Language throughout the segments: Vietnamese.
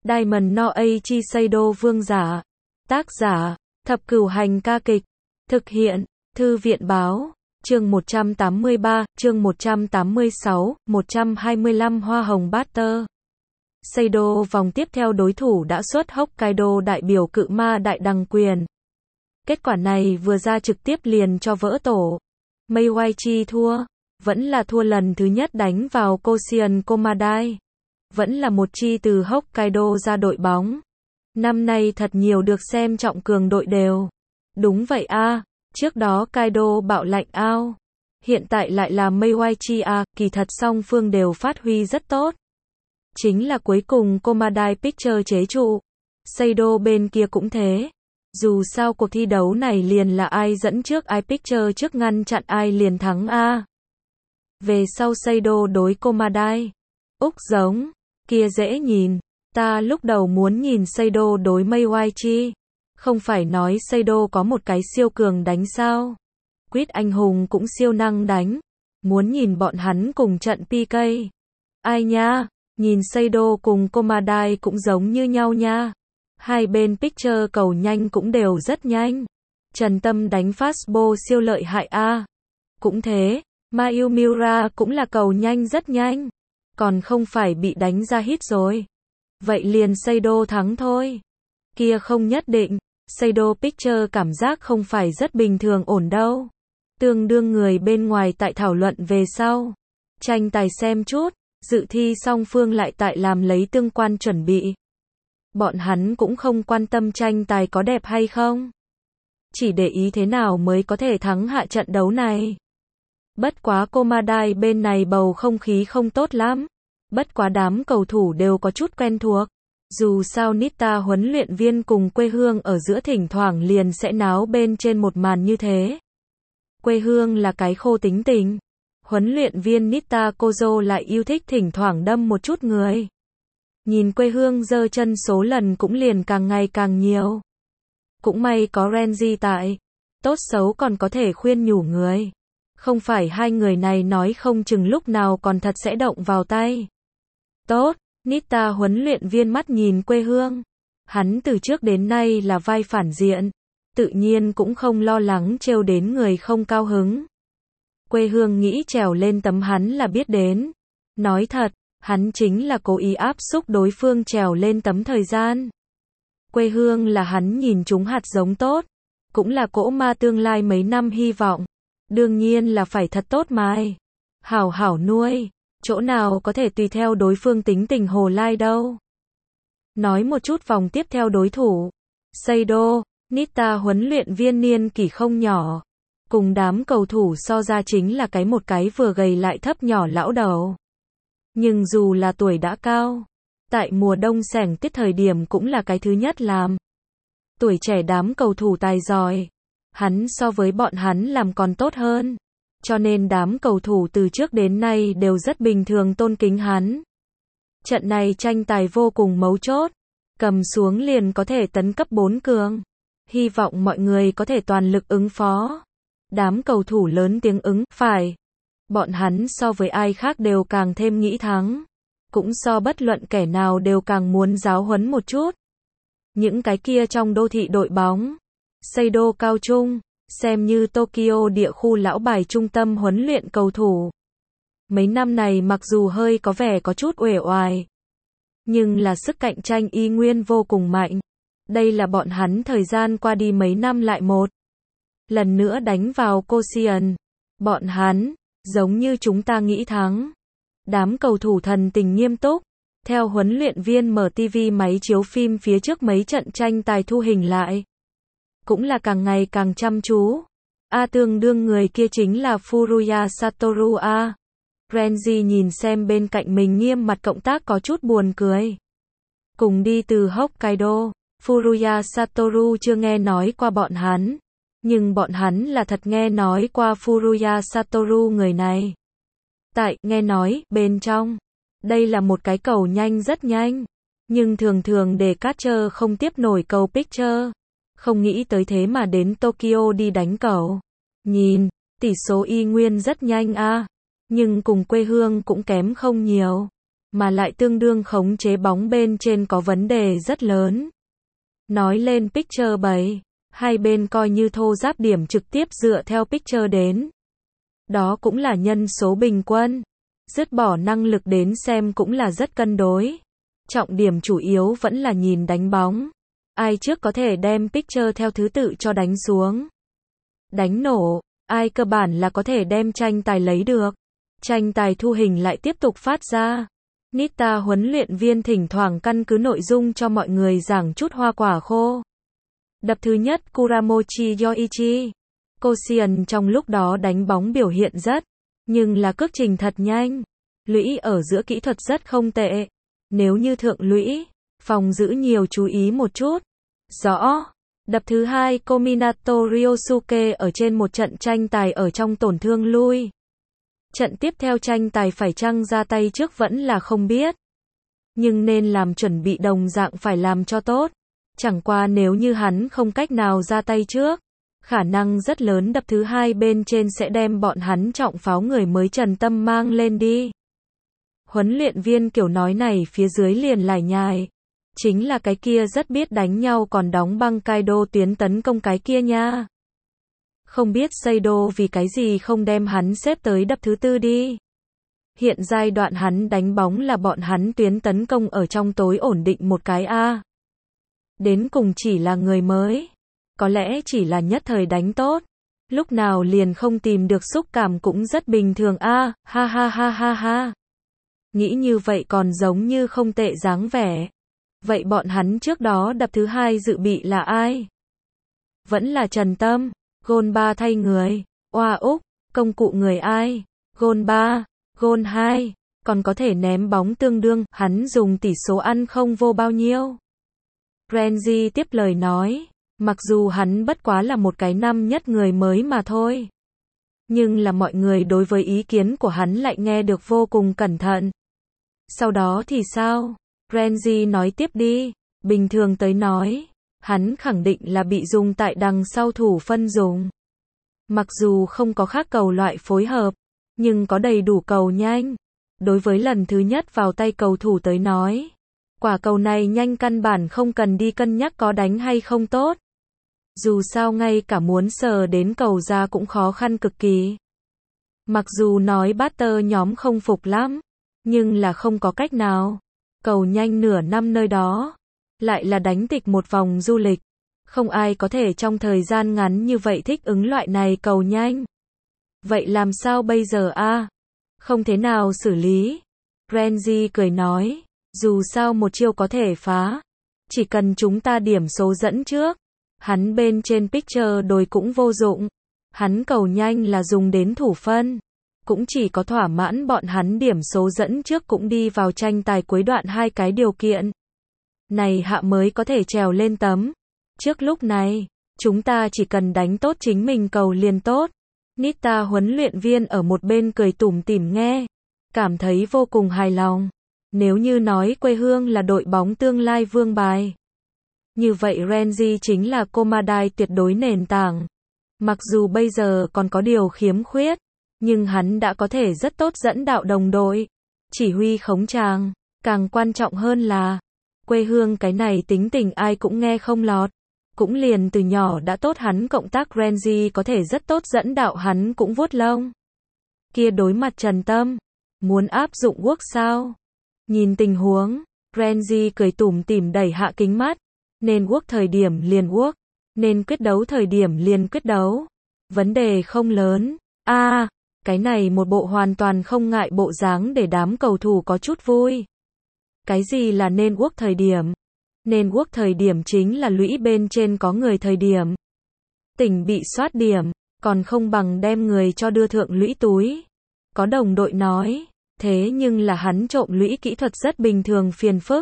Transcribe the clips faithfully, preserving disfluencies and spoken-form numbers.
Diamond no Aichi Seido vương giả. Tác giả, Thập Cửu Hành ca kịch. Thực hiện, Thư viện báo. Chương một trăm tám mươi ba, chương một trăm tám mươi sáu, một trăm hai mươi lăm Hoa hồng Butter. Seido vòng tiếp theo đối thủ đã xuất Hokkaido đại biểu cự ma đại đằng quyền. Kết quả này vừa ra trực tiếp liền cho vỡ tổ. Meiwachi thua, vẫn là thua lần thứ nhất đánh vào Koshien Komadai. Vẫn là một chi từ Hokkaido ra đội bóng. Năm nay thật nhiều được xem trọng cường đội đều. Đúng vậy a, trước đó Kaido bạo lạnh ao. Hiện tại lại là Meiwachi a, kỳ thật song phương đều phát huy rất tốt. Chính là cuối cùng Komadai Picture chế trụ. Seido bên kia cũng thế. Dù sao cuộc thi đấu này liền là ai dẫn trước ai Picture trước ngăn chặn ai liền thắng a. Về sau Seido đối Komadai. Úc giống, kia dễ nhìn. Ta lúc đầu muốn nhìn Seido đối Meiwachi. Không phải nói Seido có một cái siêu cường đánh sao. Quýt anh hùng cũng siêu năng đánh. Muốn nhìn bọn hắn cùng trận pê ca. Ai nha, nhìn Seido cùng Komadai cũng giống như nhau nha. Hai bên Picture cầu nhanh cũng đều rất nhanh. Trần Tâm đánh fastball siêu lợi hại a. Cũng thế, Mayu Miura cũng là cầu nhanh rất nhanh. Còn không phải bị đánh ra hit rồi. Vậy liền Seido thắng thôi. Kia không nhất định. Seido Picture cảm giác không phải rất bình thường ổn đâu. Tương đương người bên ngoài tại thảo luận về sau. Tranh tài xem chút. Dự thi song phương lại tại làm lấy tương quan chuẩn bị. Bọn hắn cũng không quan tâm tranh tài có đẹp hay không. Chỉ để ý thế nào mới có thể thắng hạ trận đấu này. Bất quá Komadai bên này bầu không khí không tốt lắm. Bất quá đám cầu thủ đều có chút quen thuộc. Dù sao Nita huấn luyện viên cùng quê hương ở giữa thỉnh thoảng liền sẽ náo bên trên một màn như thế. Quê hương là cái khô tính tình. Huấn luyện viên Nita Kozo lại yêu thích thỉnh thoảng đâm một chút người. Nhìn quê hương giơ chân số lần cũng liền càng ngày càng nhiều. Cũng may có Renji tại. Tốt xấu còn có thể khuyên nhủ người. Không phải hai người này nói không chừng lúc nào còn thật sẽ động vào tay. Tốt, Nita huấn luyện viên mắt nhìn quê hương. Hắn từ trước đến nay là vai phản diện. Tự nhiên cũng không lo lắng trêu đến người không cao hứng. Quê hương nghĩ trèo lên tấm hắn là biết đến. Nói thật, hắn chính là cố ý áp xúc đối phương trèo lên tấm thời gian. Quê hương là hắn nhìn chúng hạt giống tốt. Cũng là cỗ ma tương lai mấy năm hy vọng. Đương nhiên là phải thật tốt mài. Hảo hảo nuôi. Chỗ nào có thể tùy theo đối phương tính tình hồ lai đâu. Nói một chút vòng tiếp theo đối thủ. Seido, Nita huấn luyện viên niên kỷ không nhỏ. Cùng đám cầu thủ so ra chính là cái một cái vừa gầy lại thấp nhỏ lão đầu. Nhưng dù là tuổi đã cao, tại mùa đông sẻng tiết thời điểm cũng là cái thứ nhất làm. Tuổi trẻ đám cầu thủ tài giỏi. Hắn so với bọn hắn làm còn tốt hơn. Cho nên đám cầu thủ từ trước đến nay đều rất bình thường tôn kính hắn. Trận này tranh tài vô cùng mấu chốt. Cầm xuống liền có thể tấn cấp bốn cường. Hy vọng mọi người có thể toàn lực ứng phó. Đám cầu thủ lớn tiếng ứng, phải. Bọn hắn so với ai khác đều càng thêm nghĩ thắng. Cũng so bất luận kẻ nào đều càng muốn giáo huấn một chút. Những cái kia trong đô thị đội bóng. Seido cao trung. Xem như Tokyo địa khu lão bài trung tâm huấn luyện cầu thủ. Mấy năm này mặc dù hơi có vẻ có chút uể oải. Nhưng là sức cạnh tranh y nguyên vô cùng mạnh. Đây là bọn hắn thời gian qua đi mấy năm lại một. Lần nữa đánh vào Koshien. Bọn hắn, giống như chúng ta nghĩ thắng. Đám cầu thủ thần tình nghiêm túc. Theo huấn luyện viên mở ti vi máy chiếu phim phía trước mấy trận tranh tài thu hình lại. Cũng là càng ngày càng chăm chú. A tương đương người kia chính là Furuya Satoru A. Renji nhìn xem bên cạnh mình nghiêm mặt cộng tác có chút buồn cười. Cùng đi từ Hokkaido, Furuya Satoru chưa nghe nói qua bọn hắn. Nhưng bọn hắn là thật nghe nói qua Furuya Satoru người này. Tại, nghe nói, bên trong. Đây là một cái cầu nhanh rất nhanh. Nhưng thường thường để catcher không tiếp nổi cầu pitcher. Không nghĩ tới thế mà đến Tokyo đi đánh cầu. Nhìn, tỷ số y nguyên rất nhanh a. Nhưng cùng quê hương cũng kém không nhiều. mà lại tương đương khống chế bóng bên trên có vấn đề rất lớn. Nói lên Picture bảy, hai bên coi như thô ráp điểm trực tiếp dựa theo Picture đến. Đó cũng là nhân số bình quân. Dứt bỏ năng lực đến xem cũng là rất cân đối. Trọng điểm chủ yếu vẫn là nhìn đánh bóng. Ai trước có thể đem Picture theo thứ tự cho đánh xuống. Đánh nổ, ai cơ bản là có thể đem tranh tài lấy được. Tranh tài thu hình lại tiếp tục phát ra. Nita huấn luyện viên thỉnh thoảng căn cứ nội dung cho mọi người giảng chút hoa quả khô. Đập thứ nhất Kuramochi Yoichi. Koscielny trong lúc đó đánh bóng biểu hiện rất, nhưng là cước trình thật nhanh. Lũy ở giữa kỹ thuật rất không tệ. Nếu như thượng lũy, phòng giữ nhiều chú ý một chút. Rõ. Đập thứ hai Kominato Ryosuke ở trên một trận tranh tài ở trong tổn thương lui. Trận tiếp theo tranh tài phải chăng ra tay trước vẫn là không biết. Nhưng nên làm chuẩn bị đồng dạng phải làm cho tốt. Chẳng qua nếu như hắn không cách nào ra tay trước, khả năng rất lớn đập thứ hai bên trên sẽ đem bọn hắn trọng pháo người mới Trần Tâm mang lên đi. Huấn luyện viên kiểu nói này phía dưới liền lải nhải. Chính là cái kia rất biết đánh nhau còn đóng băng Kaido tuyến tấn công cái kia nha. Không biết Seido vì cái gì không đem hắn xếp tới đập thứ tư đi. Hiện giai đoạn hắn đánh bóng là bọn hắn tuyến tấn công ở trong tối ổn định một cái A. Đến cùng chỉ là người mới. Có lẽ chỉ là nhất thời đánh tốt. Lúc nào liền không tìm được xúc cảm cũng rất bình thường A, ha ha ha ha ha. Nghĩ như vậy còn giống như không tệ dáng vẻ. Vậy bọn hắn trước đó đập thứ hai dự bị là ai? Vẫn là Trần Tâm. Gôn ba thay người. Oa Úc. Công cụ người ai? Gôn ba. Gôn hai. Còn có thể ném bóng tương đương. Hắn dùng tỷ số ăn không vô bao nhiêu. Renji tiếp lời nói. Mặc dù hắn bất quá là một cái năm nhất người mới mà thôi. Nhưng là mọi người đối với ý kiến của hắn lại nghe được vô cùng cẩn thận. Sau đó thì sao? Renji nói tiếp đi. Bình thường tới nói, hắn khẳng định là bị dùng tại đằng sau thủ phân dùng. Mặc dù không có khác cầu loại phối hợp, nhưng có đầy đủ cầu nhanh. Đối với lần thứ nhất vào tay cầu thủ tới nói, quả cầu này nhanh căn bản không cần đi cân nhắc có đánh hay không tốt. Dù sao ngay cả muốn sờ đến cầu ra cũng khó khăn cực kỳ. Mặc dù nói batter nhóm không phục lắm, nhưng là không có cách nào. Cầu nhanh nửa năm nơi đó, lại là đánh tịch một vòng du lịch. Không ai có thể trong thời gian ngắn như vậy thích ứng loại này cầu nhanh. Vậy làm sao bây giờ a? Không thế nào xử lý. Renji cười nói, dù sao một chiêu có thể phá. Chỉ cần chúng ta điểm số dẫn trước. Hắn bên trên Picture đồi cũng vô dụng. Hắn cầu nhanh là dùng đến thủ phân. Cũng chỉ có thỏa mãn bọn hắn điểm số dẫn trước cũng đi vào tranh tài cuối đoạn hai cái điều kiện. Này hạ mới có thể trèo lên tấm. Trước lúc này, chúng ta chỉ cần đánh tốt chính mình cầu liền tốt. Nita huấn luyện viên ở một bên cười tủm tỉm nghe. Cảm thấy vô cùng hài lòng. Nếu như nói quê hương là đội bóng tương lai vương bài. Như vậy Renji chính là Komadai tuyệt đối nền tảng. Mặc dù bây giờ còn có điều khiếm khuyết, nhưng hắn đã có thể rất tốt dẫn đạo đồng đội, chỉ huy khống tràng, càng quan trọng hơn là quê hương cái này tính tình ai cũng nghe không lọt, cũng liền từ nhỏ đã tốt hắn cộng tác Renji có thể rất tốt dẫn đạo hắn cũng vuốt lông. Kia đối mặt Trần Tâm, muốn áp dụng work sao? Nhìn tình huống, Renji cười tủm tỉm đẩy hạ kính mắt, nên work thời điểm liền work, nên quyết đấu thời điểm liền quyết đấu. Vấn đề không lớn. A, à, cái này một bộ hoàn toàn không ngại bộ dáng để đám cầu thủ có chút vui. Cái gì là nên work thời điểm? Nên work thời điểm chính là lũy bên trên có người thời điểm. Tỉnh bị soát điểm, còn không bằng đem người cho đưa thượng lũy túi. Có đồng đội nói, thế nhưng là hắn trộm lũy kỹ thuật rất bình thường phiền phức.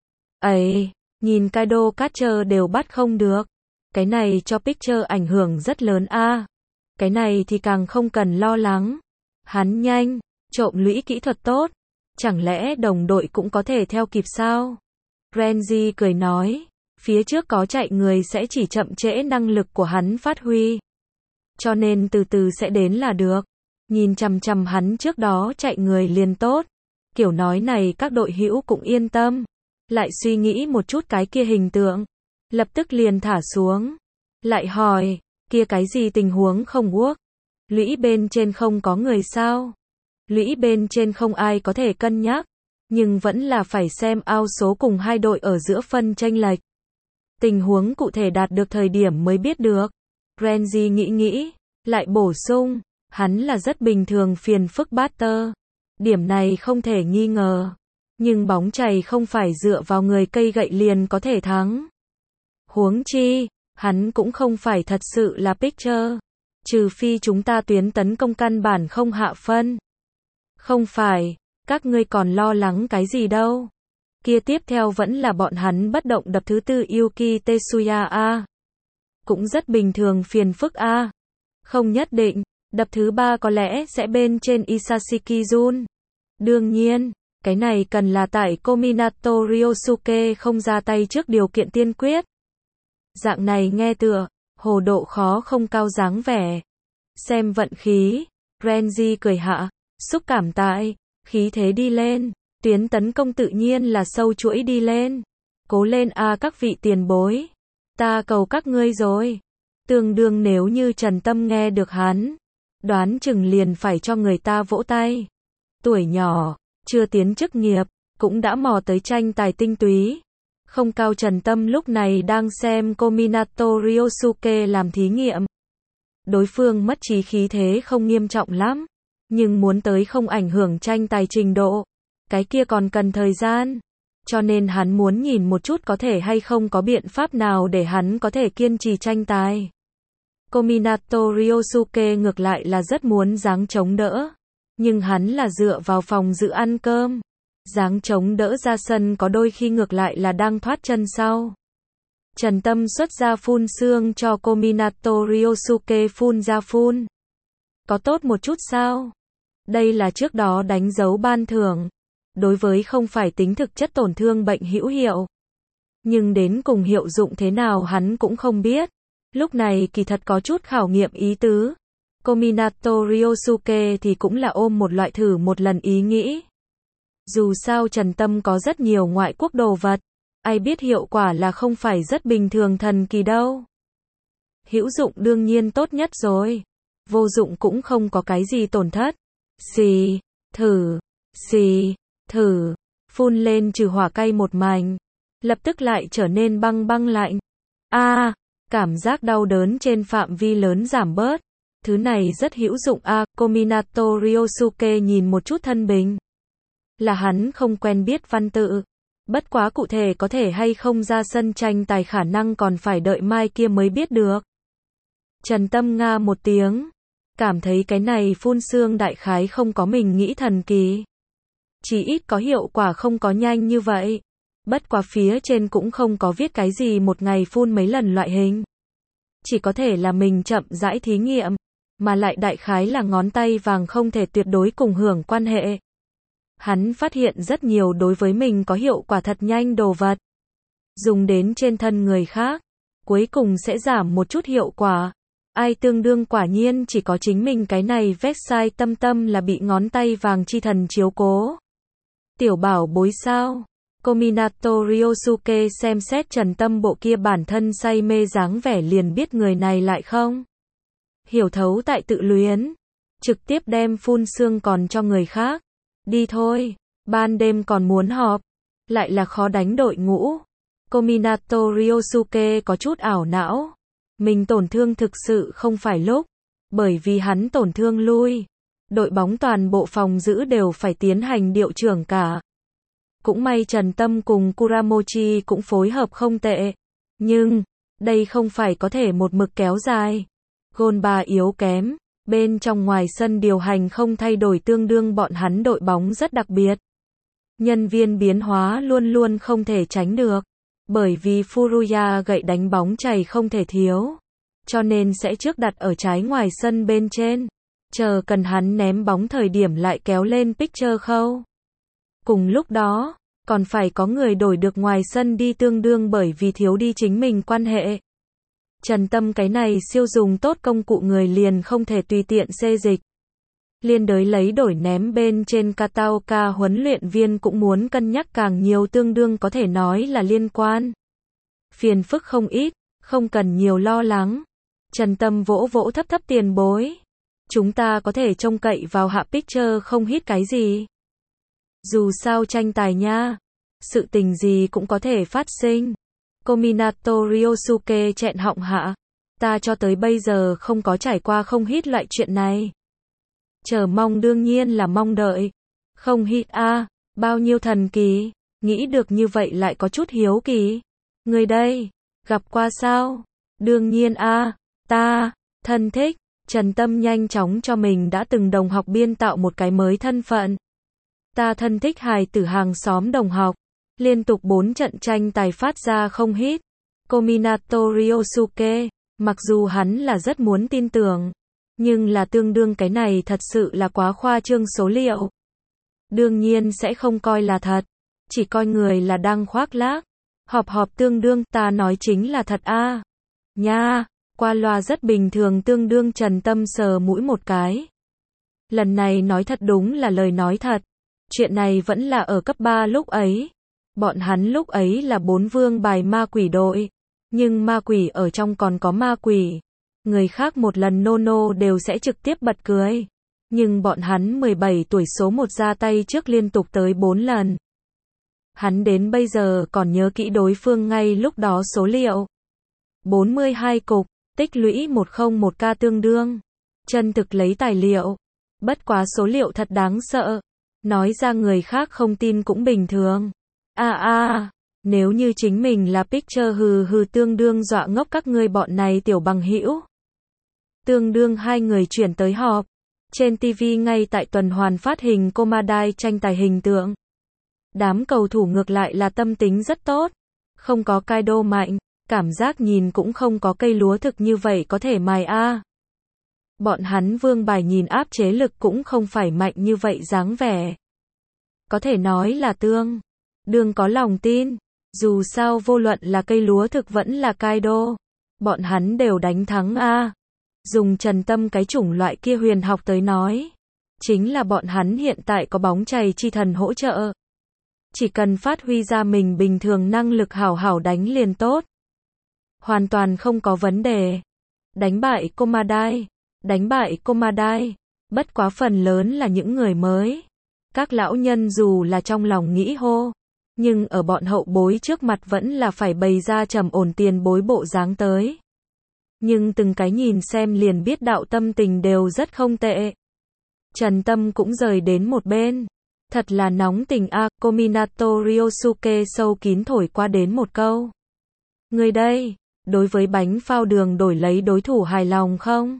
Ấy, nhìn Kaido Catcher đều bắt không được. Cái này cho Picture ảnh hưởng rất lớn a. À, cái này thì càng không cần lo lắng. Hắn nhanh, trộm lũy kỹ thuật tốt. Chẳng lẽ đồng đội cũng có thể theo kịp sao? Renji cười nói, phía trước có chạy người sẽ chỉ chậm trễ năng lực của hắn phát huy. Cho nên từ từ sẽ đến là được. Nhìn chằm chằm hắn trước đó chạy người liền tốt. Kiểu nói này các đội hữu cũng yên tâm. Lại suy nghĩ một chút cái kia hình tượng. Lập tức liền thả xuống. Lại hỏi, kia cái gì tình huống không work? Lũy bên trên không có người sao? Lũy bên trên không ai có thể cân nhắc. Nhưng vẫn là phải xem ao số cùng hai đội ở giữa phân chênh lệch. Tình huống cụ thể đạt được thời điểm mới biết được. Renzi nghĩ nghĩ, lại bổ sung, hắn là rất bình thường phiền phức batter. Điểm này không thể nghi ngờ. Nhưng bóng chày không phải dựa vào người cây gậy liền có thể thắng. Huống chi, hắn cũng không phải thật sự là pitcher. Trừ phi chúng ta tuyến tấn công căn bản không hạ phân. Không phải, các ngươi còn lo lắng cái gì đâu. Kia tiếp theo vẫn là bọn hắn bất động đập thứ tư Yuki Tetsuya a. Cũng rất bình thường phiền phức a. Không nhất định, đập thứ ba có lẽ sẽ bên trên Isashiki Jun. Đương nhiên, cái này cần là tại Kominato Ryosuke không ra tay trước điều kiện tiên quyết. Dạng này nghe tựa, hồ độ khó không cao dáng vẻ. Xem vận khí, Renzi cười hạ, xúc cảm tại, khí thế đi lên, tuyến tấn công tự nhiên là sâu chuỗi đi lên. Cố lên a các vị tiền bối. Ta cầu các ngươi rồi. Tương đương nếu như Trần Tâm nghe được hắn, đoán chừng liền phải cho người ta vỗ tay. Tuổi nhỏ, chưa tiến chức nghiệp, cũng đã mò tới tranh tài tinh túy. Không cao Trần Tâm lúc này đang xem Kominato Ryosuke làm thí nghiệm. Đối phương mất trí khí thế không nghiêm trọng lắm, nhưng muốn tới không ảnh hưởng tranh tài trình độ. Cái kia còn cần thời gian. Cho nên hắn muốn nhìn một chút có thể hay không có biện pháp nào để hắn có thể kiên trì tranh tài. Kominato Ryosuke ngược lại là rất muốn giáng chống đỡ. Nhưng hắn là dựa vào phòng giữ ăn cơm. Giáng chống đỡ ra sân có đôi khi ngược lại là đang thoát chân sau. Trần Tâm xuất ra phun xương cho Kominato Ryosuke phun ra phun. Có tốt một chút sao? Đây là trước đó đánh dấu ban thưởng. Đối với không phải tính thực chất tổn thương bệnh hữu hiệu. Nhưng đến cùng hiệu dụng thế nào hắn cũng không biết. Lúc này kỳ thật có chút khảo nghiệm ý tứ. Kominato Ryosuke thì cũng là ôm một loại thử một lần ý nghĩ. Dù sao Trần Tâm có rất nhiều ngoại quốc đồ vật. Ai biết hiệu quả là không phải rất bình thường thần kỳ đâu. Hữu dụng đương nhiên tốt nhất rồi. Vô dụng cũng không có cái gì tổn thất. Xì, thử, xì, thử, phun lên trừ hỏa cay một mảnh. Lập tức lại trở nên băng băng lạnh. A, à, cảm giác đau đớn trên phạm vi lớn giảm bớt. Thứ này rất hữu dụng a. À, Kominato Ryosuke nhìn một chút thân bình. Là hắn không quen biết văn tự. Bất quá cụ thể có thể hay không ra sân tranh tài khả năng còn phải đợi mai kia mới biết được. Trần Tâm nga một tiếng. Cảm thấy cái này phun xương đại khái không có mình nghĩ thần kỳ. Chỉ ít có hiệu quả không có nhanh như vậy. Bất quá phía trên cũng không có viết cái gì một ngày phun mấy lần loại hình. Chỉ có thể là mình chậm rãi thí nghiệm. Mà lại đại khái là ngón tay vàng không thể tuyệt đối cùng hưởng quan hệ. Hắn phát hiện rất nhiều đối với mình có hiệu quả thật nhanh đồ vật. Dùng đến trên thân người khác. Cuối cùng sẽ giảm một chút hiệu quả. Ai tương đương quả nhiên chỉ có chính mình cái này website Tâm Tâm là bị ngón tay vàng chi thần chiếu cố. Tiểu bảo bối sao? Kominato Ryosuke xem xét Trần Tâm bộ kia bản thân say mê dáng vẻ liền biết người này lại không. Hiểu thấu tại tự luyến. Trực tiếp đem phun xương còn cho người khác. Đi thôi. Ban đêm còn muốn họp. Lại là khó đánh đội ngũ. Kominato Ryosuke có chút ảo não. Mình tổn thương thực sự không phải lúc. Bởi vì hắn tổn thương lui. Đội bóng toàn bộ phòng giữ đều phải tiến hành điệu trưởng cả. Cũng may Trần Tâm cùng Kuramochi cũng phối hợp không tệ. Nhưng, đây không phải có thể một mực kéo dài. Gôn ba yếu kém. Bên trong ngoài sân điều hành không thay đổi tương đương bọn hắn đội bóng rất đặc biệt. Nhân viên biến hóa luôn luôn không thể tránh được. Bởi vì Furuya gậy đánh bóng chày không thể thiếu. Cho nên sẽ trước đặt ở trái ngoài sân bên trên. Chờ cần hắn ném bóng thời điểm lại kéo lên pitcher khâu. Cùng lúc đó, còn phải có người đổi được ngoài sân đi tương đương bởi vì thiếu đi chính mình quan hệ. Trần Tâm cái này siêu dùng tốt công cụ người liền không thể tùy tiện xê dịch. liên đới lấy đổi ném bên trên Kataoka huấn luyện viên cũng muốn cân nhắc càng nhiều tương đương có thể nói là liên quan. Phiền phức không ít, không cần nhiều lo lắng. Trần Tâm vỗ vỗ thấp thấp tiền bối. Chúng ta có thể trông cậy vào Hạ Picture không hít cái gì. Dù sao tranh tài nha, sự tình gì cũng có thể phát sinh. Kominato Ryosuke chẹn họng hạ. Ta cho tới bây giờ không có trải qua không hít loại chuyện này. Chờ mong đương nhiên là mong đợi. Không hít a, à, bao nhiêu thần kỳ, nghĩ được như vậy lại có chút hiếu kỳ. Người đây, gặp qua sao? Đương nhiên a, à, ta, thân thích. Trần Tâm nhanh chóng cho mình đã từng đồng học biên tạo một cái mới thân phận. Ta thân thích hài tử hàng xóm đồng học. Liên tục bốn trận tranh tài phát ra không hít. Kominato Ryosuke, mặc dù hắn là rất muốn tin tưởng, nhưng là tương đương cái này thật sự là quá khoa trương số liệu. Đương nhiên sẽ không coi là thật, chỉ coi người là đang khoác lác. Họp họp tương đương, ta nói chính là thật a. À. Nha, qua loa rất bình thường tương đương Trần Tâm sờ mũi một cái. Lần này nói thật đúng là lời nói thật. Chuyện này vẫn là ở cấp ba lúc ấy. Bọn hắn lúc ấy là bốn vương bài ma quỷ đội. Nhưng ma quỷ ở trong còn có ma quỷ. Người khác một lần nô nô đều sẽ trực tiếp bật cười. Nhưng bọn hắn mười bảy tuổi số một ra tay trước liên tục tới bốn lần. Hắn đến bây giờ còn nhớ kỹ đối phương ngay lúc đó số liệu. bốn mươi hai cục, tích lũy một không một ca tương đương. Chân thực lấy tài liệu. Bất quá số liệu thật đáng sợ. Nói ra người khác không tin cũng bình thường. À à, nếu như chính mình là Picture hừ hừ tương đương dọa ngốc các ngươi bọn này tiểu bằng hữu. Tương đương hai người chuyển tới họp. Trên ti vi ngay tại tuần hoàn phát hình Komadai tranh tài hình tượng. Đám cầu thủ ngược lại là tâm tính rất tốt. Không có Kaido mạnh, cảm giác nhìn cũng không có cây lúa thực như vậy có thể mài a. À. Bọn hắn vương bài nhìn áp chế lực cũng không phải mạnh như vậy dáng vẻ. Có thể nói là tương đương có lòng tin. Dù sao vô luận là cây lúa thực vẫn là Kaido. Bọn hắn đều đánh thắng a. À. Dùng Trần Tâm cái chủng loại kia huyền học tới nói. Chính là bọn hắn hiện tại có bóng chày chi thần hỗ trợ. Chỉ cần phát huy ra mình bình thường năng lực hảo hảo đánh liền tốt. Hoàn toàn không có vấn đề. Đánh bại Komadai. Đánh bại Komadai. Bất quá phần lớn là những người mới. Các lão nhân dù là trong lòng nghĩ hô. Nhưng ở bọn hậu bối trước mặt vẫn là phải bày ra trầm ổn tiền bối bộ dáng tới. Nhưng từng cái nhìn xem liền biết đạo tâm tình đều rất không tệ. Trần Tâm cũng rời đến một bên. Thật là nóng tình a. À, Kominato Ryosuke sâu kín thổi qua đến một câu. Người đây, đối với bánh phao đường đổi lấy đối thủ hài lòng không?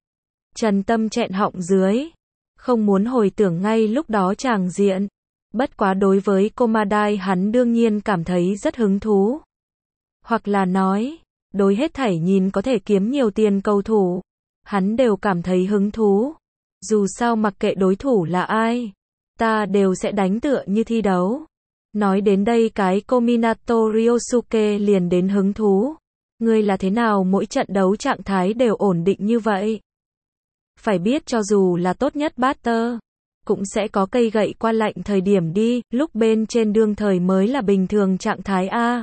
Trần Tâm chẹn họng dưới. Không muốn hồi tưởng ngay lúc đó tràng diện. Bất quá đối với Komadai hắn đương nhiên cảm thấy rất hứng thú. Hoặc là nói, đối hết thảy nhìn có thể kiếm nhiều tiền cầu thủ. Hắn đều cảm thấy hứng thú. Dù sao mặc kệ đối thủ là ai. Ta đều sẽ đánh tựa như thi đấu. Nói đến đây cái Kominato Ryosuke liền đến hứng thú. Ngươi là thế nào mỗi trận đấu trạng thái đều ổn định như vậy? Phải biết cho dù là tốt nhất batter, cũng sẽ có cây gậy qua lạnh thời điểm đi, lúc bên trên đương thời mới là bình thường trạng thái a.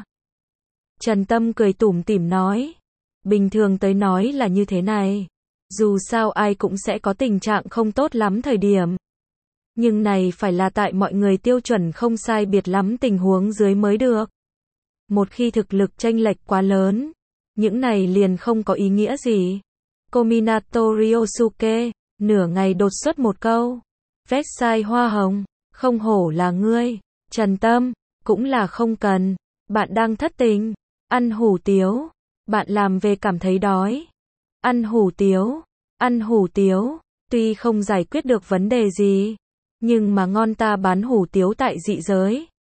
Trần Tâm cười tủm tỉm nói. Bình thường tới nói là như thế này. Dù sao ai cũng sẽ có tình trạng không tốt lắm thời điểm. Nhưng này phải là tại mọi người tiêu chuẩn không sai biệt lắm tình huống dưới mới được. Một khi thực lực chênh lệch quá lớn, những này liền không có ý nghĩa gì. Kominato Ryosuke, nửa ngày đột xuất một câu. Vét sai hoa hồng, không hổ là ngươi. Trần Tâm, cũng là không cần. Bạn đang thất tình, ăn hủ tiếu. Bạn làm về cảm thấy đói. Ăn hủ tiếu, ăn hủ tiếu. Tuy không giải quyết được vấn đề gì, nhưng mà ngon ta bán hủ tiếu tại dị giới.